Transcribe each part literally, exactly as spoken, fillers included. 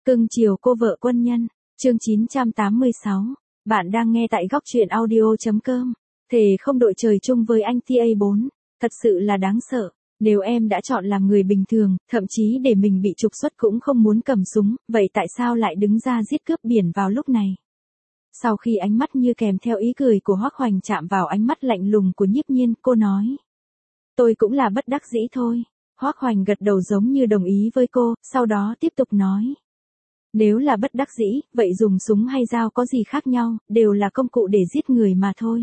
Cưng chiều cô vợ quân nhân, chương chín trăm tám mươi sáu. Bạn đang nghe tại góc truyện audio.com. Thề không đội trời chung với anh tê a bốn. Thật sự là đáng sợ. Nếu em đã chọn làm người bình thường, thậm chí để mình bị trục xuất cũng không muốn cầm súng, vậy tại sao lại đứng ra giết cướp biển vào lúc này? Sau khi ánh mắt như kèm theo ý cười của Hoắc Hoành chạm vào ánh mắt lạnh lùng của Nhiếp Nhiên, cô nói. Tôi cũng là bất đắc dĩ thôi. Hoắc Hoành gật đầu giống như đồng ý với cô, sau đó tiếp tục nói. Nếu là bất đắc dĩ, vậy dùng súng hay dao có gì khác nhau, đều là công cụ để giết người mà thôi.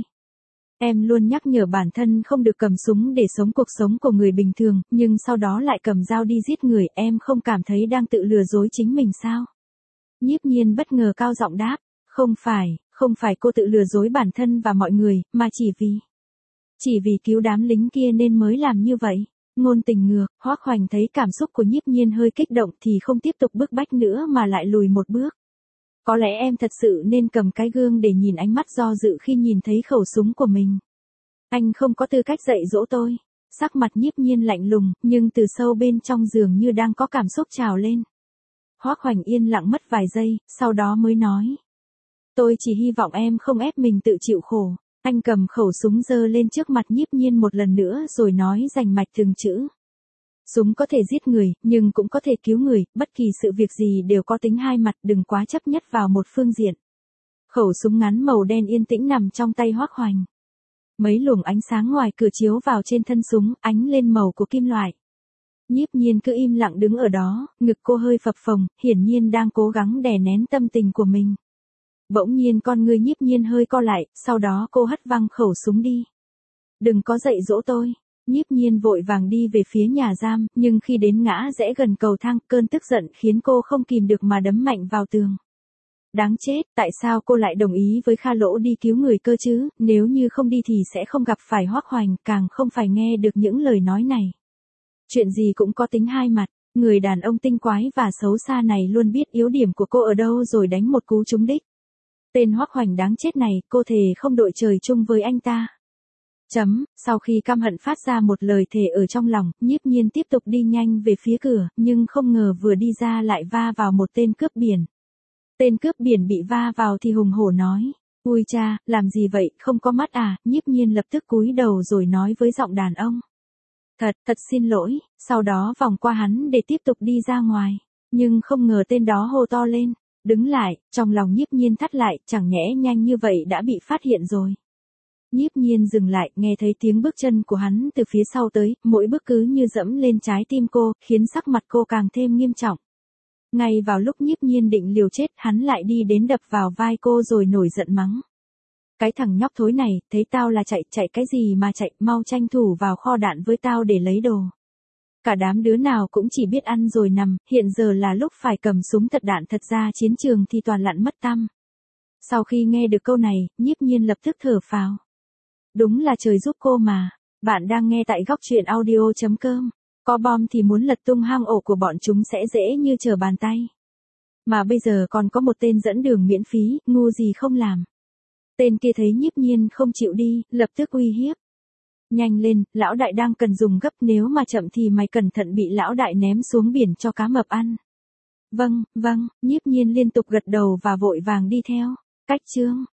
Em luôn nhắc nhở bản thân không được cầm súng để sống cuộc sống của người bình thường, nhưng sau đó lại cầm dao đi giết người, em không cảm thấy đang tự lừa dối chính mình sao? Nhiếp Nhiên bất ngờ cao giọng đáp, không phải, không phải cô tự lừa dối bản thân và mọi người, mà chỉ vì... Chỉ vì cứu đám lính kia nên mới làm như vậy. Ngôn tình ngược, Hoắc Hoành thấy cảm xúc của Nhiếp Nhiên hơi kích động thì không tiếp tục bức bách nữa mà lại lùi một bước. Có lẽ em thật sự nên cầm cái gương để nhìn ánh mắt do dự khi nhìn thấy khẩu súng của mình. Anh không có tư cách dạy dỗ tôi. Sắc mặt Nhiếp Nhiên lạnh lùng, nhưng từ sâu bên trong giường như đang có cảm xúc trào lên. Hoắc Hoành yên lặng mất vài giây, sau đó mới nói. Tôi chỉ hy vọng em không ép mình tự chịu khổ. Anh cầm khẩu súng giơ lên trước mặt Nhiếp Nhiên một lần nữa rồi nói rành mạch từng chữ. Súng có thể giết người, nhưng cũng có thể cứu người, bất kỳ sự việc gì đều có tính hai mặt, đừng quá chấp nhất vào một phương diện. Khẩu súng ngắn màu đen yên tĩnh nằm trong tay Hoắc Hoành. Mấy luồng ánh sáng ngoài cửa chiếu vào trên thân súng, ánh lên màu của kim loại. Nhiếp Nhiên cứ im lặng đứng ở đó, ngực cô hơi phập phồng, hiển nhiên đang cố gắng đè nén tâm tình của mình. Bỗng nhiên con người Nhiếp Nhiên hơi co lại, sau đó cô hất văng khẩu súng đi. Đừng có dạy dỗ tôi. Nhiếp Nhiên vội vàng đi về phía nhà giam, nhưng khi đến ngã rẽ gần cầu thang, cơn tức giận khiến cô không kìm được mà đấm mạnh vào tường. Đáng chết, tại sao cô lại đồng ý với Kha Lỗ đi cứu người cơ chứ, nếu như không đi thì sẽ không gặp phải Hoắc Hoành, càng không phải nghe được những lời nói này. Chuyện gì cũng có tính hai mặt, người đàn ông tinh quái và xấu xa này luôn biết yếu điểm của cô ở đâu rồi đánh một cú trúng đích. Tên Hoắc Hoành đáng chết này, cô thề không đội trời chung với anh ta. Chấm, sau khi căm hận phát ra một lời thề ở trong lòng, Nhiếp Nhiên tiếp tục đi nhanh về phía cửa, nhưng không ngờ vừa đi ra lại va vào một tên cướp biển. Tên cướp biển bị va vào thì hùng hổ nói, ui cha, làm gì vậy, không có mắt à, Nhiếp Nhiên lập tức cúi đầu rồi nói với giọng đàn ông. Thật, thật xin lỗi, sau đó vòng qua hắn để tiếp tục đi ra ngoài, nhưng không ngờ tên đó hô to lên. Đứng lại, trong lòng Nhiếp Nhiên thắt lại, chẳng nhẽ nhanh như vậy đã bị phát hiện rồi. Nhiếp Nhiên dừng lại, nghe thấy tiếng bước chân của hắn từ phía sau tới, mỗi bước cứ như dẫm lên trái tim cô, khiến sắc mặt cô càng thêm nghiêm trọng. Ngay vào lúc Nhiếp Nhiên định liều chết, hắn lại đi đến đập vào vai cô rồi nổi giận mắng. Cái thằng nhóc thối này, thấy tao là chạy, chạy cái gì mà chạy, mau tranh thủ vào kho đạn với tao để lấy đồ. Cả đám đứa nào cũng chỉ biết ăn rồi nằm, hiện giờ là lúc phải cầm súng thật đạn thật ra chiến trường thì toàn lặn mất tăm. Sau khi nghe được câu này, Nhiếp Nhiên lập tức thở phào. Đúng là trời giúp cô mà. Bạn đang nghe tại góc truyện audio.com. Có bom thì muốn lật tung hang ổ của bọn chúng sẽ dễ như trở bàn tay. Mà bây giờ còn có một tên dẫn đường miễn phí, ngu gì không làm. Tên kia thấy Nhiếp Nhiên không chịu đi, lập tức uy hiếp. Nhanh lên, lão đại đang cần dùng gấp, nếu mà chậm thì mày cẩn thận bị lão đại ném xuống biển cho cá mập ăn. Vâng, vâng, Nhiếp Nhiên liên tục gật đầu và vội vàng đi theo. Cách chương